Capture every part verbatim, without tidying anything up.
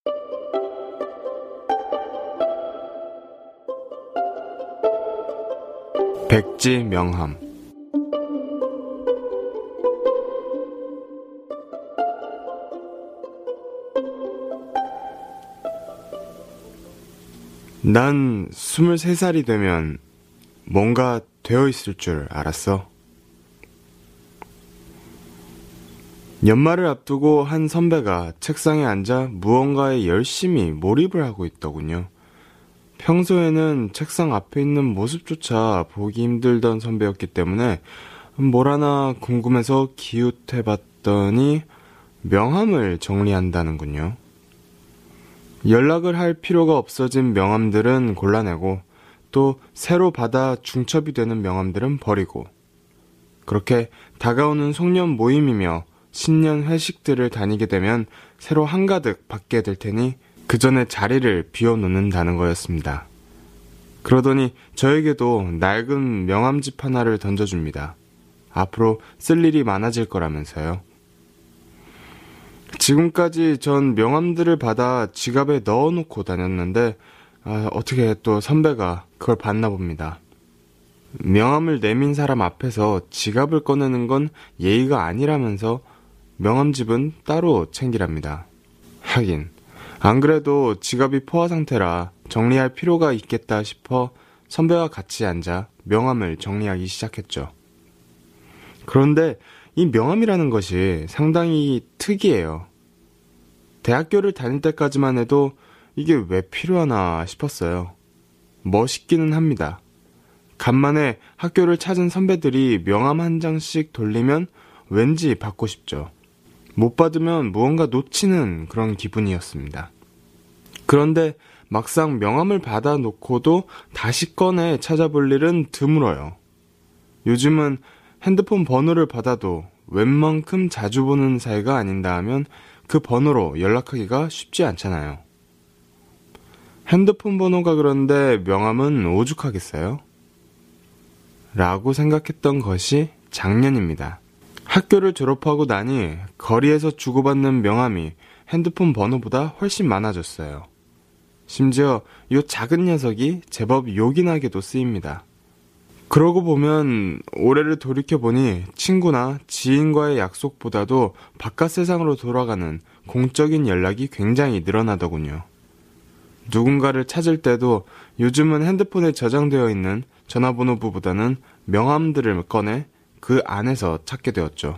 백지 명함. 난 스물세 살이 되면 뭔가 되어 있을 줄 알았어. 연말을 앞두고 한 선배가 책상에 앉아 무언가에 열심히 몰입을 하고 있더군요. 평소에는 책상 앞에 있는 모습조차 보기 힘들던 선배였기 때문에 뭘 하나 궁금해서 기웃해봤더니 명함을 정리한다는군요. 연락을 할 필요가 없어진 명함들은 골라내고 또 새로 받아 중첩이 되는 명함들은 버리고, 그렇게 다가오는 송년 모임이며 신년 회식들을 다니게 되면 새로 한가득 받게 될 테니 그 전에 자리를 비워놓는다는 거였습니다. 그러더니 저에게도 낡은 명함집 하나를 던져줍니다. 앞으로 쓸 일이 많아질 거라면서요. 지금까지 전 명함들을 받아 지갑에 넣어놓고 다녔는데 아, 어떻게 또 선배가 그걸 봤나 봅니다. 명함을 내민 사람 앞에서 지갑을 꺼내는 건 예의가 아니라면서 명함집은 따로 챙기랍니다. 하긴 안 그래도 지갑이 포화 상태라 정리할 필요가 있겠다 싶어 선배와 같이 앉아 명함을 정리하기 시작했죠. 그런데 이 명함이라는 것이 상당히 특이해요. 대학교를 다닐 때까지만 해도 이게 왜 필요하나 싶었어요. 멋있기는 합니다. 간만에 학교를 찾은 선배들이 명함 한 장씩 돌리면 왠지 받고 싶죠. 못 받으면 무언가 놓치는 그런 기분이었습니다. 그런데 막상 명함을 받아놓고도 다시 꺼내 찾아볼 일은 드물어요. 요즘은 핸드폰 번호를 받아도 웬만큼 자주 보는 사이가 아닌다 하면 그 번호로 연락하기가 쉽지 않잖아요. 핸드폰 번호가 그런데 명함은 오죽하겠어요? 라고 생각했던 것이 작년입니다. 학교를 졸업하고 나니 거리에서 주고받는 명함이 핸드폰 번호보다 훨씬 많아졌어요. 심지어 이 작은 녀석이 제법 요긴하게도 쓰입니다. 그러고 보면 올해를 돌이켜보니 친구나 지인과의 약속보다도 바깥 세상으로 돌아가는 공적인 연락이 굉장히 늘어나더군요. 누군가를 찾을 때도 요즘은 핸드폰에 저장되어 있는 전화번호부보다는 명함들을 꺼내 그 안에서 찾게 되었죠.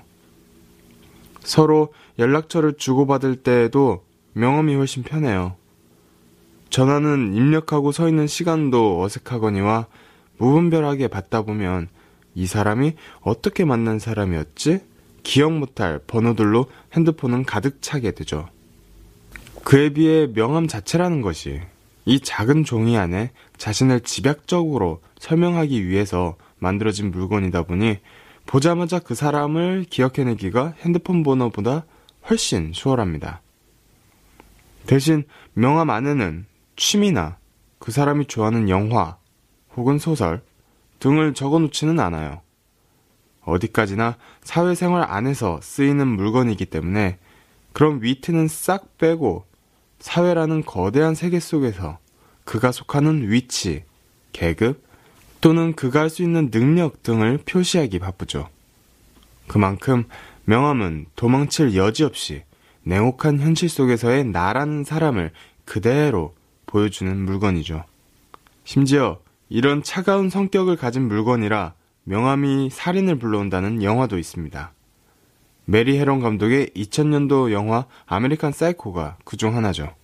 서로 연락처를 주고받을 때에도 명함이 훨씬 편해요. 전화는 입력하고 서 있는 시간도 어색하거니와 무분별하게 받다 보면 이 사람이 어떻게 만난 사람이었지? 기억 못할 번호들로 핸드폰은 가득 차게 되죠. 그에 비해 명함 자체라는 것이 이 작은 종이 안에 자신을 집약적으로 설명하기 위해서 만들어진 물건이다 보니 보자마자 그 사람을 기억해내기가 핸드폰 번호보다 훨씬 수월합니다. 대신 명함 안에는 취미나 그 사람이 좋아하는 영화 혹은 소설 등을 적어놓지는 않아요. 어디까지나 사회생활 안에서 쓰이는 물건이기 때문에 그런 위트는 싹 빼고 사회라는 거대한 세계 속에서 그가 속하는 위치, 계급 또는 그가 할 수 있는 능력 등을 표시하기 바쁘죠. 그만큼 명함은 도망칠 여지 없이 냉혹한 현실 속에서의 나라는 사람을 그대로 보여주는 물건이죠. 심지어 이런 차가운 성격을 가진 물건이라 명함이 살인을 불러온다는 영화도 있습니다. 메리 헤런 감독의 이천 년도 영화 아메리칸 사이코가 그중 하나죠.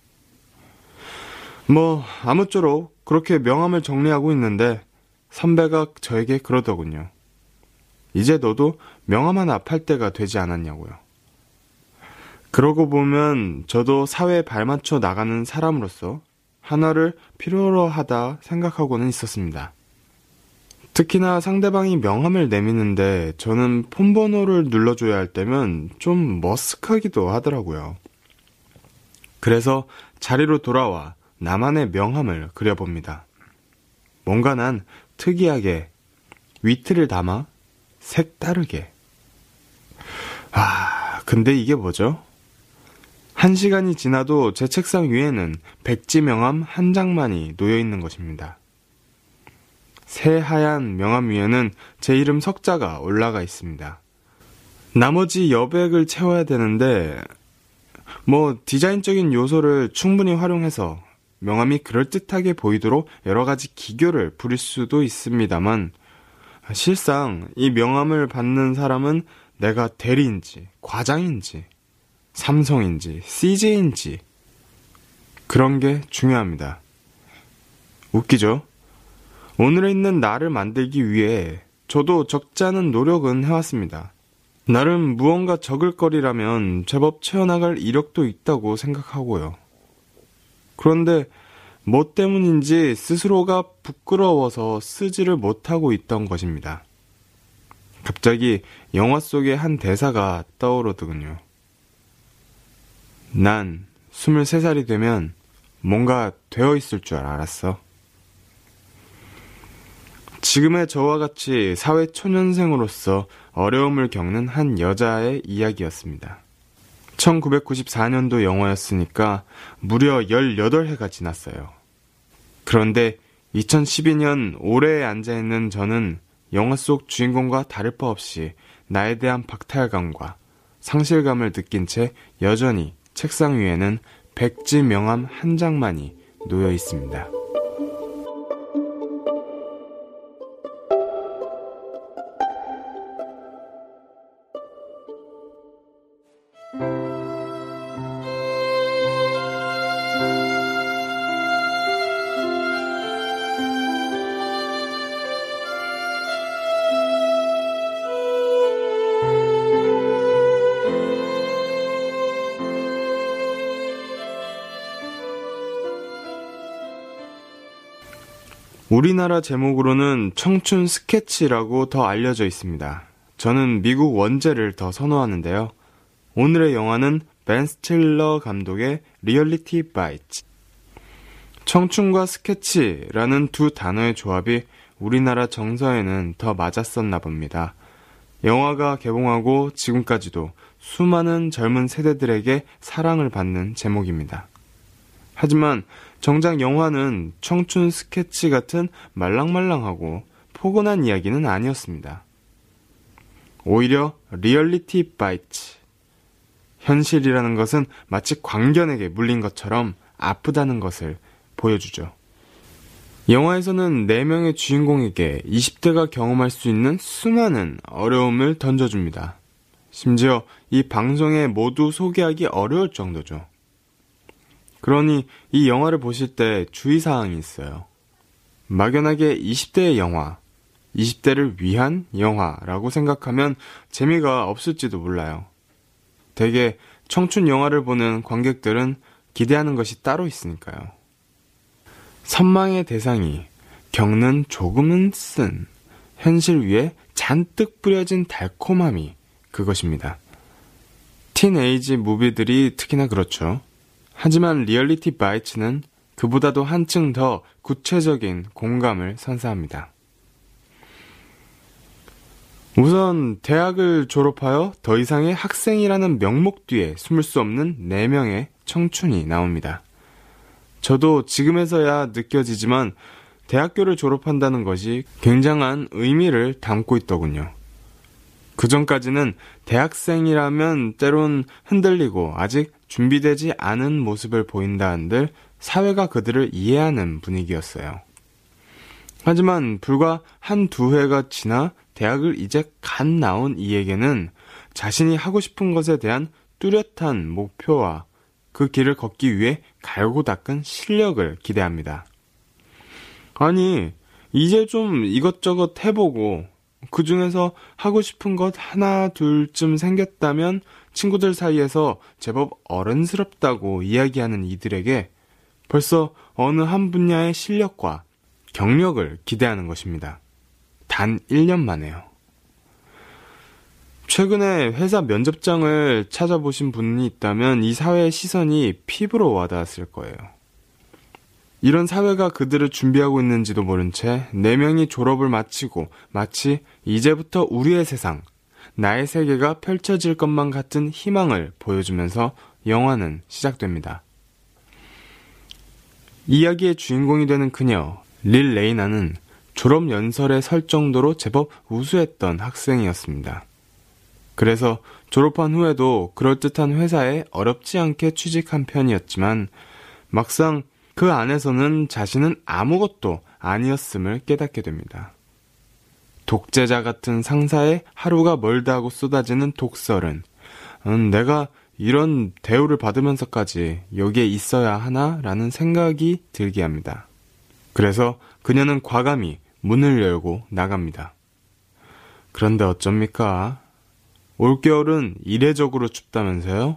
뭐 아무쪼록 그렇게 명함을 정리하고 있는데 선배가 저에게 그러더군요. 이제 너도 명함 하나 팔 때가 되지 않았냐고요. 그러고 보면 저도 사회에 발맞춰 나가는 사람으로서 하나를 필요로 하다 생각하고는 있었습니다. 특히나 상대방이 명함을 내미는데 저는 폰번호를 눌러줘야 할 때면 좀 머쓱하기도 하더라고요. 그래서 자리로 돌아와 나만의 명함을 그려봅니다. 뭔가 난 특이하게, 위트를 담아 색다르게. 아, 근데 이게 뭐죠? 한 시간이 지나도 제 책상 위에는 백지 명함 한 장만이 놓여 있는 것입니다. 새하얀 명함 위에는 제 이름 석자가 올라가 있습니다. 나머지 여백을 채워야 되는데 뭐 디자인적인 요소를 충분히 활용해서 명함이 그럴듯하게 보이도록 여러 가지 기교를 부릴 수도 있습니다만 실상 이 명함을 받는 사람은 내가 대리인지 과장인지 삼성인지 씨제이인지 그런 게 중요합니다. 웃기죠? 오늘에 있는 나를 만들기 위해 저도 적지 않은 노력은 해왔습니다. 나름 무언가 적을 거리라면 제법 채워나갈 이력도 있다고 생각하고요. 그런데 뭐 때문인지 스스로가 부끄러워서 쓰지를 못하고 있던 것입니다. 갑자기 영화 속의 한 대사가 떠오르더군요. 난 스물세 살이 되면 뭔가 되어 있을 줄 알았어. 지금의 저와 같이 사회 초년생으로서 어려움을 겪는 한 여자의 이야기였습니다. 천구백구십사 년도 영화였으니까 무려 열여덟 해가 지났어요. 그런데 이천십이 년 올해에 앉아있는 저는 영화 속 주인공과 다를 바 없이 나에 대한 박탈감과 상실감을 느낀 채 여전히 책상 위에는 백지 명함 한 장만이 놓여 있습니다. 우리나라 제목으로는 청춘 스케치라고 더 알려져 있습니다. 저는 미국 원제를 더 선호하는데요. 오늘의 영화는 벤 스틸러 감독의 리얼리티 바이트. 청춘과 스케치라는 두 단어의 조합이 우리나라 정서에는 더 맞았었나 봅니다. 영화가 개봉하고 지금까지도 수많은 젊은 세대들에게 사랑을 받는 제목입니다. 하지만 정작 영화는 청춘 스케치 같은 말랑말랑하고 포근한 이야기는 아니었습니다. 오히려 리얼리티 바이트. 현실이라는 것은 마치 광견에게 물린 것처럼 아프다는 것을 보여주죠. 영화에서는 네 명의 주인공에게 이십 대가 경험할 수 있는 수많은 어려움을 던져줍니다. 심지어 이 방송에 모두 소개하기 어려울 정도죠. 그러니 이 영화를 보실 때 주의사항이 있어요. 막연하게 이십 대의 영화, 이십 대를 위한 영화라고 생각하면 재미가 없을지도 몰라요. 대개 청춘 영화를 보는 관객들은 기대하는 것이 따로 있으니까요. 선망의 대상이 겪는 조금은 쓴 현실 위에 잔뜩 뿌려진 달콤함이 그것입니다. 틴에이지 무비들이 특히나 그렇죠. 하지만 리얼리티 바이츠는 그보다도 한층 더 구체적인 공감을 선사합니다. 우선 대학을 졸업하여 더 이상의 학생이라는 명목 뒤에 숨을 수 없는 네 명의 청춘이 나옵니다. 저도 지금에서야 느껴지지만 대학교를 졸업한다는 것이 굉장한 의미를 담고 있더군요. 그전까지는 대학생이라면 때론 흔들리고 아직 준비되지 않은 모습을 보인다 한들 사회가 그들을 이해하는 분위기였어요. 하지만 불과 한두 해가 지나 대학을 이제 갓 나온 이에게는 자신이 하고 싶은 것에 대한 뚜렷한 목표와 그 길을 걷기 위해 갈고 닦은 실력을 기대합니다. 아니, 이제 좀 이것저것 해보고 그 중에서 하고 싶은 것 하나 둘쯤 생겼다면 친구들 사이에서 제법 어른스럽다고 이야기하는 이들에게 벌써 어느 한 분야의 실력과 경력을 기대하는 것입니다. 단 일 년 만에요. 최근에 회사 면접장을 찾아보신 분이 있다면 이 사회의 시선이 피부로 와닿았을 거예요. 이런 사회가 그들을 준비하고 있는지도 모른 채 네 명이 졸업을 마치고 마치 이제부터 우리의 세상, 나의 세계가 펼쳐질 것만 같은 희망을 보여주면서 영화는 시작됩니다. 이야기의 주인공이 되는 그녀, 릴 레이나는 졸업 연설에 설 정도로 제법 우수했던 학생이었습니다. 그래서 졸업한 후에도 그럴듯한 회사에 어렵지 않게 취직한 편이었지만 막상 그 안에서는 자신은 아무것도 아니었음을 깨닫게 됩니다. 독재자 같은 상사의 하루가 멀다 하고 쏟아지는 독설은 음, 내가 이런 대우를 받으면서까지 여기에 있어야 하나라는 생각이 들게 합니다. 그래서 그녀는 과감히 문을 열고 나갑니다. 그런데 어쩝니까? 올겨울은 이례적으로 춥다면서요?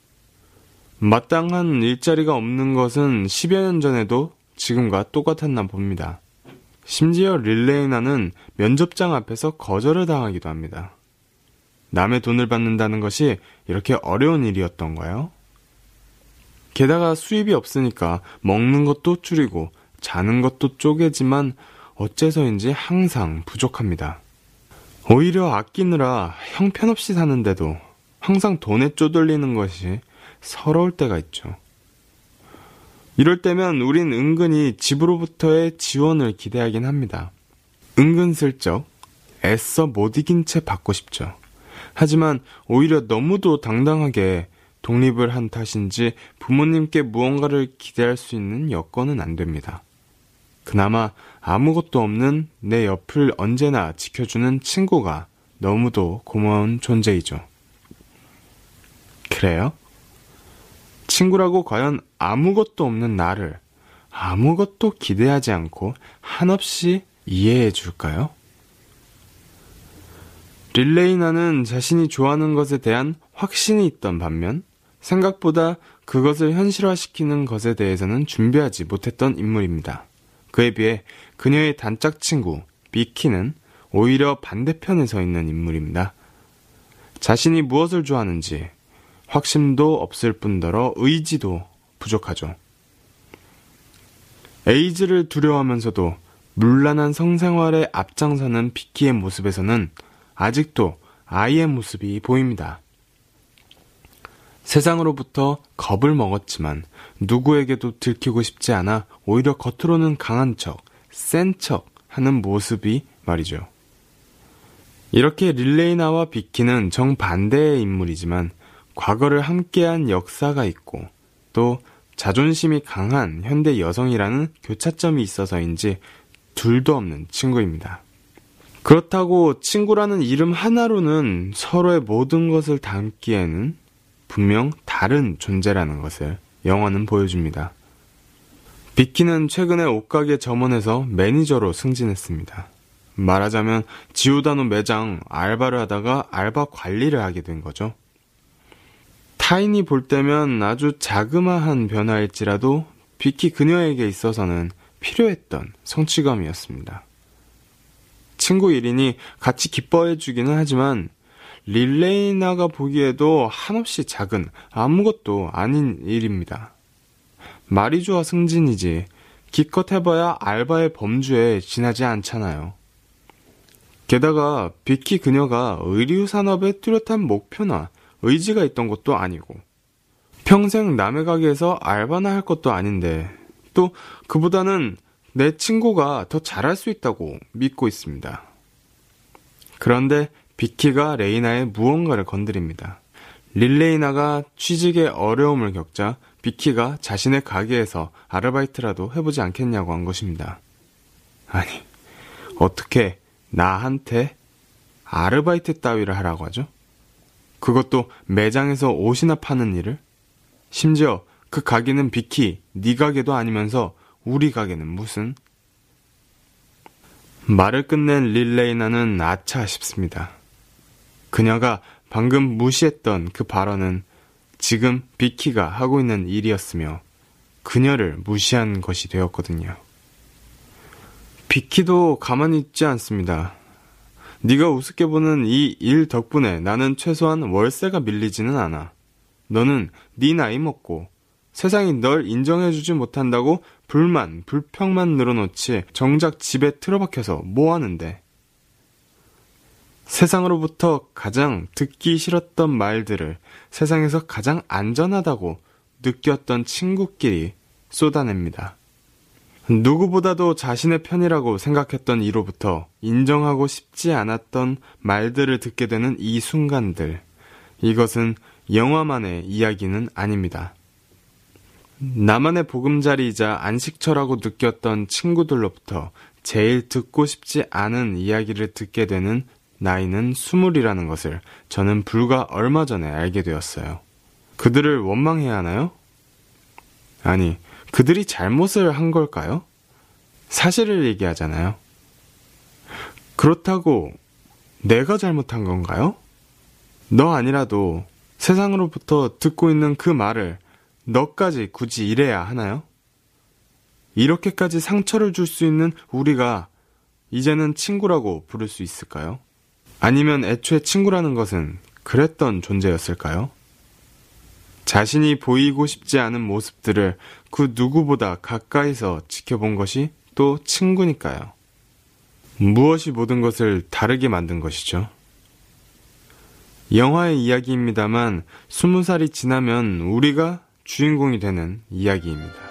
마땅한 일자리가 없는 것은 십여 년 전에도 지금과 똑같았나 봅니다. 심지어 릴레이나는 면접장 앞에서 거절을 당하기도 합니다. 남의 돈을 받는다는 것이 이렇게 어려운 일이었던가요? 게다가 수입이 없으니까 먹는 것도 줄이고 자는 것도 쪼개지만 어째서인지 항상 부족합니다. 오히려 아끼느라 형편없이 사는데도 항상 돈에 쪼들리는 것이 서러울 때가 있죠. 이럴 때면 우린 은근히 집으로부터의 지원을 기대하긴 합니다. 은근슬쩍 애써 못 이긴 채 받고 싶죠. 하지만 오히려 너무도 당당하게 독립을 한 탓인지 부모님께 무언가를 기대할 수 있는 여건은 안 됩니다. 그나마 아무것도 없는 내 옆을 언제나 지켜주는 친구가 너무도 고마운 존재이죠. 그래요? 친구라고 과연 아무것도 없는 나를 아무것도 기대하지 않고 한없이 이해해 줄까요? 릴레이나는 자신이 좋아하는 것에 대한 확신이 있던 반면 생각보다 그것을 현실화시키는 것에 대해서는 준비하지 못했던 인물입니다. 그에 비해 그녀의 단짝 친구 비키는 오히려 반대편에 서 있는 인물입니다. 자신이 무엇을 좋아하는지 확신도 없을 뿐더러 의지도 부족하죠. 에이즈를 두려워하면서도 문란한 성생활에 앞장서는 비키의 모습에서는 아직도 아이의 모습이 보입니다. 세상으로부터 겁을 먹었지만 누구에게도 들키고 싶지 않아 오히려 겉으로는 강한 척, 센 척 하는 모습이 말이죠. 이렇게 릴레이나와 비키는 정반대의 인물이지만 과거를 함께한 역사가 있고 또 자존심이 강한 현대 여성이라는 교차점이 있어서인지 둘도 없는 친구입니다. 그렇다고 친구라는 이름 하나로는 서로의 모든 것을 담기에는 분명 다른 존재라는 것을 영화는 보여줍니다. 비키는 최근에 옷가게 점원에서 매니저로 승진했습니다. 말하자면 지오다노 매장 알바를 하다가 알바 관리를 하게 된 거죠. 타인이 볼 때면 아주 자그마한 변화일지라도 비키 그녀에게 있어서는 필요했던 성취감이었습니다. 친구 일이니 같이 기뻐해주기는 하지만 릴레이나가 보기에도 한없이 작은 아무것도 아닌 일입니다. 말이 좋아 승진이지 기껏 해봐야 알바의 범주에 지나지 않잖아요. 게다가 비키 그녀가 의류 산업에 뚜렷한 목표나 의지가 있던 것도 아니고 평생 남의 가게에서 알바나 할 것도 아닌데 또 그보다는 내 친구가 더 잘할 수 있다고 믿고 있습니다. 그런데 비키가 레이나의 무언가를 건드립니다. 릴레이나가 취직에 어려움을 겪자 비키가 자신의 가게에서 아르바이트라도 해보지 않겠냐고 한 것입니다. 아니, 어떻게 나한테 아르바이트 따위를 하라고 하죠? 그것도 매장에서 옷이나 파는 일을? 심지어 그 가게는 비키, 네 가게도 아니면서 우리 가게는 무슨? 말을 끝낸 릴레이나는 아차 싶습니다. 그녀가 방금 무시했던 그 발언은 지금 비키가 하고 있는 일이었으며 그녀를 무시한 것이 되었거든요. 비키도 가만히 있지 않습니다. 네가 우습게 보는 이 일 덕분에 나는 최소한 월세가 밀리지는 않아. 너는 네 나이 먹고 세상이 널 인정해주지 못한다고 불만, 불평만 늘어놓지 정작 집에 틀어박혀서 뭐 하는데? 세상으로부터 가장 듣기 싫었던 말들을 세상에서 가장 안전하다고 느꼈던 친구끼리 쏟아냅니다. 누구보다도 자신의 편이라고 생각했던 이로부터 인정하고 싶지 않았던 말들을 듣게 되는 이 순간들. 이것은 영화만의 이야기는 아닙니다. 나만의 보금자리이자 안식처라고 느꼈던 친구들로부터 제일 듣고 싶지 않은 이야기를 듣게 되는 나이는 스물이라는 것을 저는 불과 얼마 전에 알게 되었어요. 그들을 원망해야 하나요? 아니, 그들이 잘못을 한 걸까요? 사실을 얘기하잖아요. 그렇다고 내가 잘못한 건가요? 너 아니라도 세상으로부터 듣고 있는 그 말을 너까지 굳이 이래야 하나요? 이렇게까지 상처를 줄 수 있는 우리가 이제는 친구라고 부를 수 있을까요? 아니면 애초에 친구라는 것은 그랬던 존재였을까요? 자신이 보이고 싶지 않은 모습들을 그 누구보다 가까이서 지켜본 것이 또 친구니까요. 무엇이 모든 것을 다르게 만든 것이죠. 영화의 이야기입니다만 스무 살이 지나면 우리가 주인공이 되는 이야기입니다.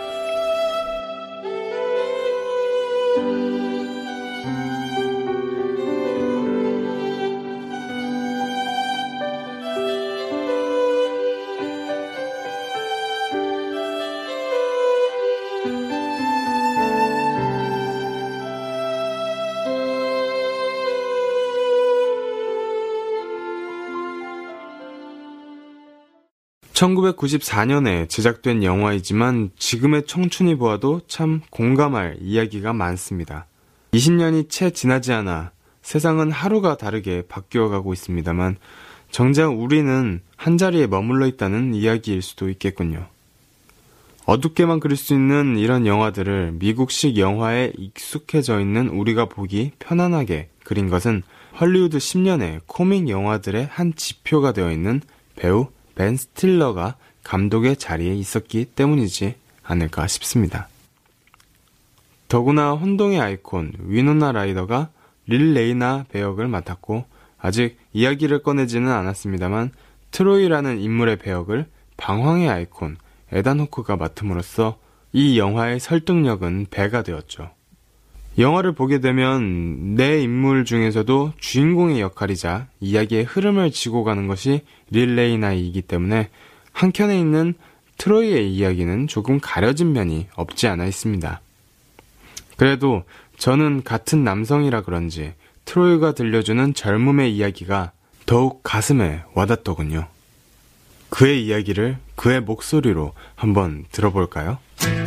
천구백구십사 년에 제작된 영화이지만 지금의 청춘이 보아도 참 공감할 이야기가 많습니다. 이십 년이 채 지나지 않아 세상은 하루가 다르게 바뀌어가고 있습니다만 정작 우리는 한자리에 머물러 있다는 이야기일 수도 있겠군요. 어둡게만 그릴 수 있는 이런 영화들을 미국식 영화에 익숙해져 있는 우리가 보기 편안하게 그린 것은 헐리우드 십 년의 코믹 영화들의 한 지표가 되어 있는 배우 벤 스틸러가 감독의 자리에 있었기 때문이지 않을까 싶습니다. 더구나 혼동의 아이콘 위노나 라이더가 릴 레이나 배역을 맡았고 아직 이야기를 꺼내지는 않았습니다만 트로이라는 인물의 배역을 방황의 아이콘 에단 호크가 맡음으로써 이 영화의 설득력은 배가 되었죠. 영화를 보게 되면 내 인물 중에서도 주인공의 역할이자 이야기의 흐름을 지고 가는 것이 릴 레이나이기 때문에 한켠에 있는 트로이의 이야기는 조금 가려진 면이 없지 않아 있습니다. 그래도 저는 같은 남성이라 그런지 트로이가 들려주는 젊음의 이야기가 더욱 가슴에 와닿더군요. 그의 이야기를 그의 목소리로 한번 들어볼까요?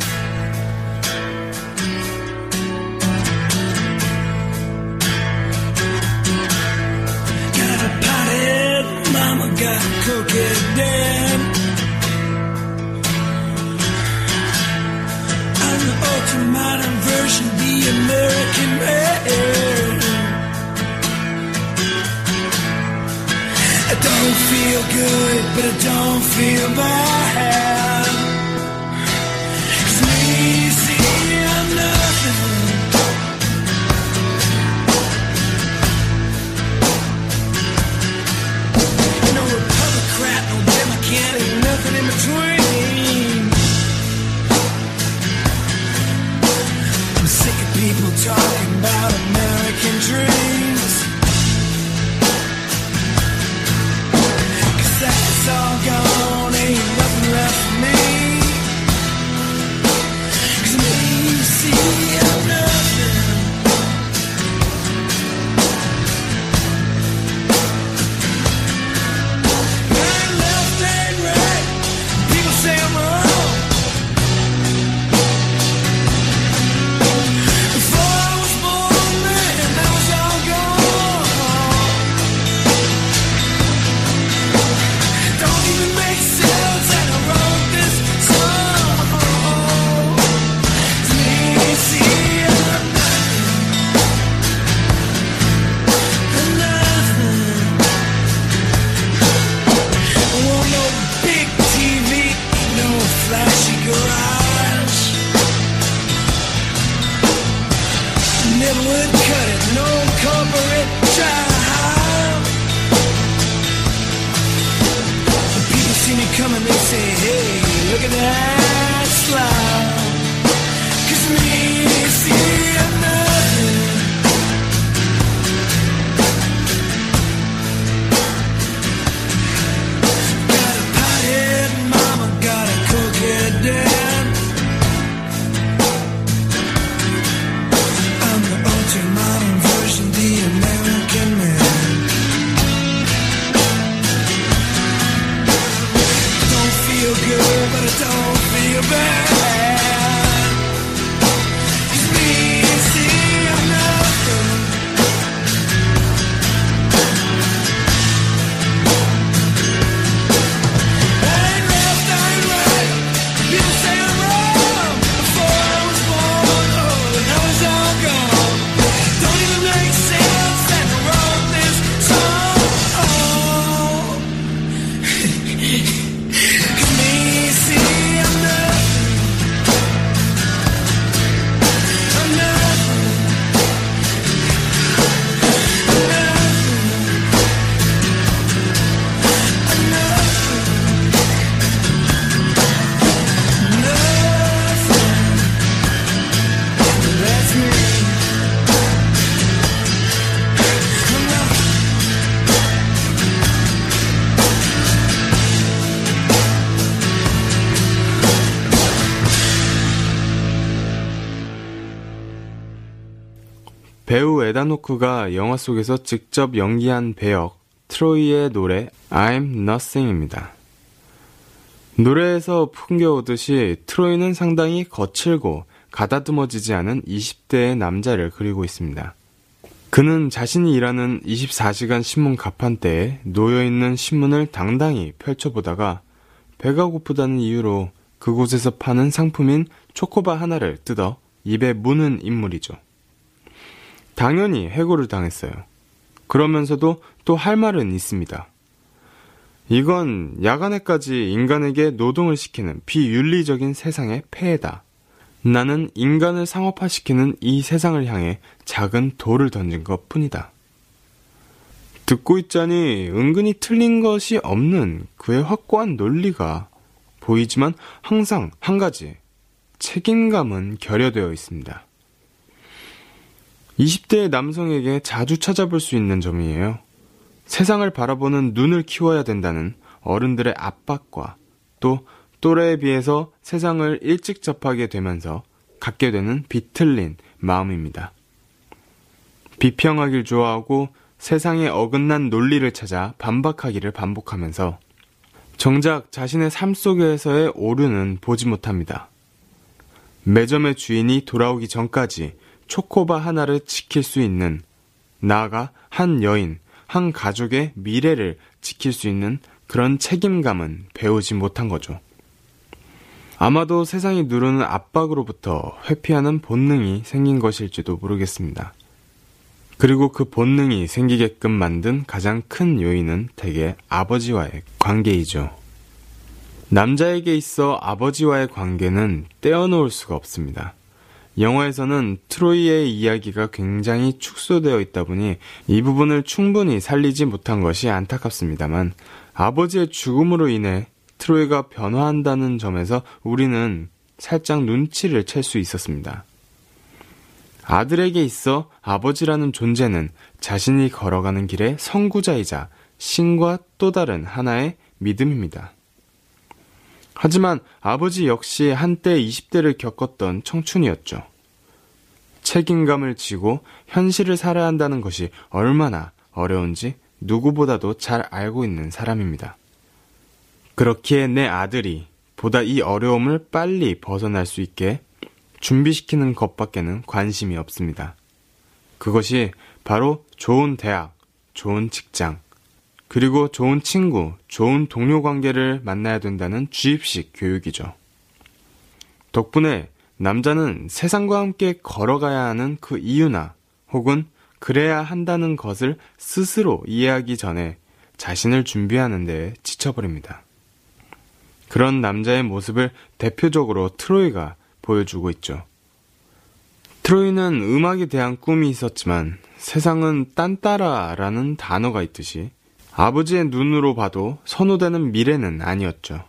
Cook it then I'm the ultra-modern version, the American man. I don't feel good, but I don't feel bad. 'Cause me, see, I'm nothing. In between, I'm sick of people talking about American dreams, 'cause that's all gone, ain't nothing 배우 에다노크가 영화 속에서 직접 연기한 배역 트로이의 노래 I'm Nothing입니다. 노래에서 풍겨오듯이 트로이는 상당히 거칠고 가다듬어지지 않은 이십 대의 남자를 그리고 있습니다. 그는 자신이 일하는 이십사 시간 신문 가판대에 놓여있는 신문을 당당히 펼쳐보다가 배가 고프다는 이유로 그곳에서 파는 상품인 초코바 하나를 뜯어 입에 무는 인물이죠. 당연히 해고를 당했어요. 그러면서도 또 할 말은 있습니다. 이건 야간에까지 인간에게 노동을 시키는 비윤리적인 세상의 폐해다. 나는 인간을 상업화시키는 이 세상을 향해 작은 돌을 던진 것 뿐이다. 듣고 있자니 은근히 틀린 것이 없는 그의 확고한 논리가 보이지만 항상 한 가지, 책임감은 결여되어 있습니다. 이십 대의 남성에게 자주 찾아볼 수 있는 점이에요. 세상을 바라보는 눈을 키워야 된다는 어른들의 압박과 또 또래에 비해서 세상을 일찍 접하게 되면서 갖게 되는 비틀린 마음입니다. 비평하길 좋아하고 세상에 어긋난 논리를 찾아 반박하기를 반복하면서 정작 자신의 삶 속에서의 오류는 보지 못합니다. 매점의 주인이 돌아오기 전까지 초코바 하나를 지킬 수 있는, 나아가 한 여인, 한 가족의 미래를 지킬 수 있는 그런 책임감은 배우지 못한 거죠. 아마도 세상이 누르는 압박으로부터 회피하는 본능이 생긴 것일지도 모르겠습니다. 그리고 그 본능이 생기게끔 만든 가장 큰 요인은 대개 아버지와의 관계이죠. 남자에게 있어 아버지와의 관계는 떼어놓을 수가 없습니다. 영화에서는 트로이의 이야기가 굉장히 축소되어 있다 보니 이 부분을 충분히 살리지 못한 것이 안타깝습니다만, 아버지의 죽음으로 인해 트로이가 변화한다는 점에서 우리는 살짝 눈치를 챌 수 있었습니다. 아들에게 있어 아버지라는 존재는 자신이 걸어가는 길의 선구자이자 신과 또 다른 하나의 믿음입니다. 하지만 아버지 역시 한때 이십 대를 겪었던 청춘이었죠. 책임감을 지고 현실을 살아야 한다는 것이 얼마나 어려운지 누구보다도 잘 알고 있는 사람입니다. 그렇기에 내 아들이 보다 이 어려움을 빨리 벗어날 수 있게 준비시키는 것밖에는 관심이 없습니다. 그것이 바로 좋은 대학, 좋은 직장, 그리고 좋은 친구, 좋은 동료 관계를 만나야 된다는 주입식 교육이죠. 덕분에 남자는 세상과 함께 걸어가야 하는 그 이유나 혹은 그래야 한다는 것을 스스로 이해하기 전에 자신을 준비하는 데 지쳐버립니다. 그런 남자의 모습을 대표적으로 트로이가 보여주고 있죠. 트로이는 음악에 대한 꿈이 있었지만 세상은 딴따라라는 단어가 있듯이 아버지의 눈으로 봐도 선호되는 미래는 아니었죠.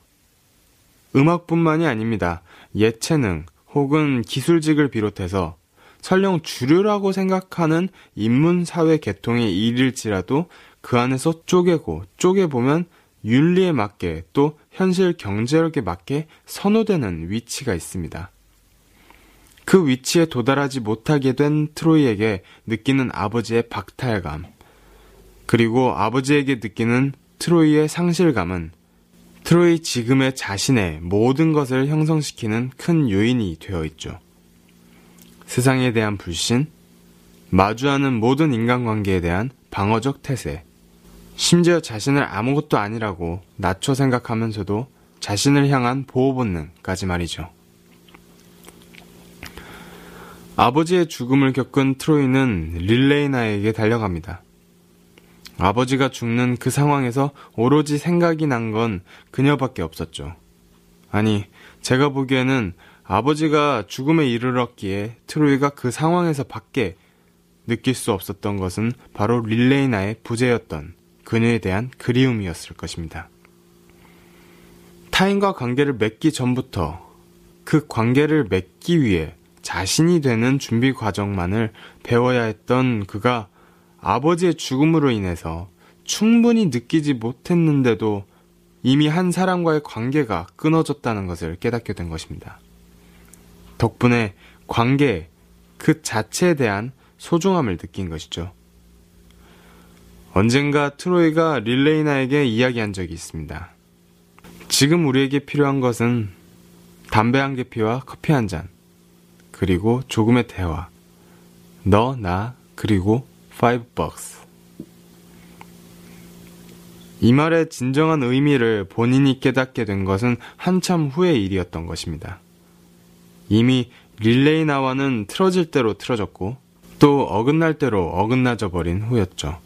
음악뿐만이 아닙니다. 예체능 혹은 기술직을 비롯해서 설령 주류라고 생각하는 인문사회 계통에 이를지라도 그 안에서 쪼개고 쪼개보면 윤리에 맞게 또 현실 경제력에 맞게 선호되는 위치가 있습니다. 그 위치에 도달하지 못하게 된 트로이에게 느끼는 아버지의 박탈감, 그리고 아버지에게 느끼는 트로이의 상실감은 트로이 지금의 자신의 모든 것을 형성시키는 큰 요인이 되어 있죠. 세상에 대한 불신, 마주하는 모든 인간관계에 대한 방어적 태세, 심지어 자신을 아무것도 아니라고 낮춰 생각하면서도 자신을 향한 보호 본능까지 말이죠. 아버지의 죽음을 겪은 트로이는 릴레이나에게 달려갑니다. 아버지가 죽는 그 상황에서 오로지 생각이 난 건 그녀밖에 없었죠. 아니, 제가 보기에는 아버지가 죽음에 이르렀기에 트로이가 그 상황에서 밖에 느낄 수 없었던 것은 바로 릴레이나의 부재였던 그녀에 대한 그리움이었을 것입니다. 타인과 관계를 맺기 전부터 그 관계를 맺기 위해 자신이 되는 준비 과정만을 배워야 했던 그가 아버지의 죽음으로 인해서 충분히 느끼지 못했는데도 이미 한 사람과의 관계가 끊어졌다는 것을 깨닫게 된 것입니다. 덕분에 관계 그 자체에 대한 소중함을 느낀 것이죠. 언젠가 트로이가 릴레이나에게 이야기한 적이 있습니다. 지금 우리에게 필요한 것은 담배 한 개 피와 커피 한 잔, 그리고 조금의 대화. 너, 나, 그리고 five bucks. 이 말의 진정한 의미를 본인이 깨닫게 된 것은 한참 후의 일이었던 것입니다. 이미 릴레이나와는 틀어질 대로 틀어졌고 또 어긋날 대로 어긋나져 버린 후였죠.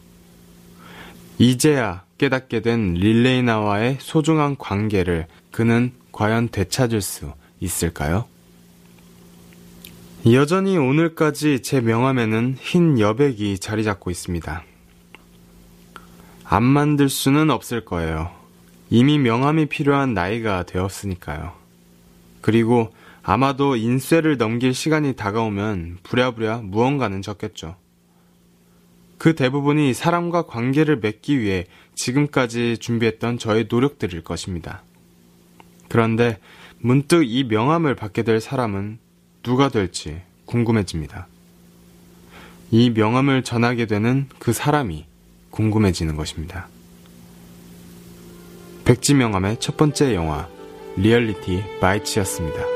이제야 깨닫게 된 릴레이나와의 소중한 관계를 그는 과연 되찾을 수 있을까요? 여전히 오늘까지 제 명함에는 흰 여백이 자리 잡고 있습니다. 안 만들 수는 없을 거예요. 이미 명함이 필요한 나이가 되었으니까요. 그리고 아마도 인쇄를 넘길 시간이 다가오면 부랴부랴 무언가는 적겠죠. 그 대부분이 사람과 관계를 맺기 위해 지금까지 준비했던 저의 노력들일 것입니다. 그런데 문득 이 명함을 받게 될 사람은 누가 될지 궁금해집니다. 이 명함을 전하게 되는 그 사람이 궁금해지는 것입니다. 백지 명함의 첫 번째 영화 리얼리티 바이츠였습니다.